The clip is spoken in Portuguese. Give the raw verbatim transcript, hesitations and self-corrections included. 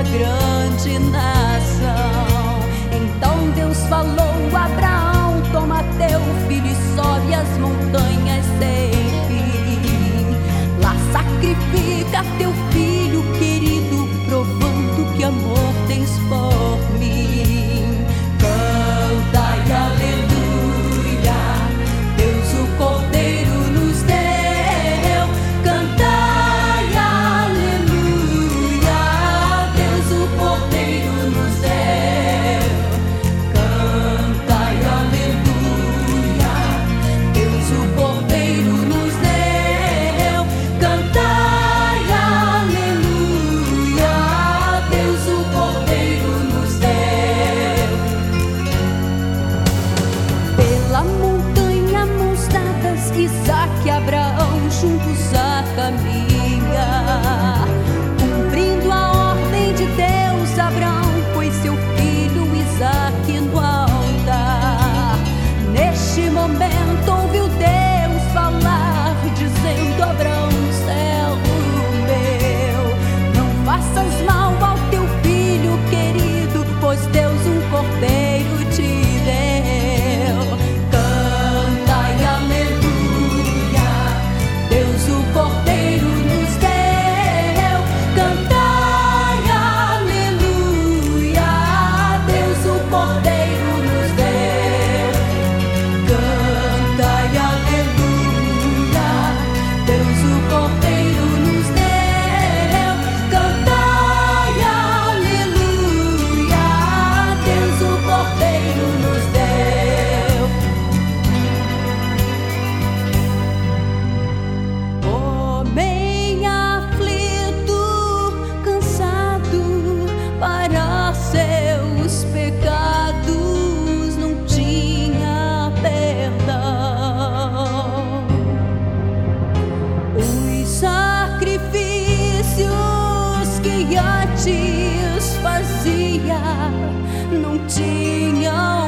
uma grande nação. Então Deus falou a Abraão: toma teu filho e sobe as montanhas sem fim. Lá sacrifica teu filho querido, provando que amor tens por mim. Canta e aleluia, Deus o Cordeiro nos deu. Canta e aleluia, Deus o Cordeiro nos deu. Canta e aleluia, Deus o Cordeiro nos deu. Canta e aleluia, Deus o Cordeiro nos deu. Pela montanha mãos dadas, Isaque e Abraão juntos a caminhar, cumprindo a ordem de Deus. Abraão pôs seu filho Isaque no altar. Neste momento ouviu Deus falar, dizendo: Abraão, servo meu, não faças mal ao teu filho querido, pois Deus um cordeiro te deu. Canta e aleluia, Deus o Cordeiro nos deu. Canta e aleluia, Deus o Cordeiro nos deu. Canta e aleluia, Deus o Cordeiro nos deu. Canta e aleluia, Deus o Cordeiro nos deu. Homem aflito, cansado, para seus pecados não tinha perdão. Os sacrifícios que antes fazia não tinham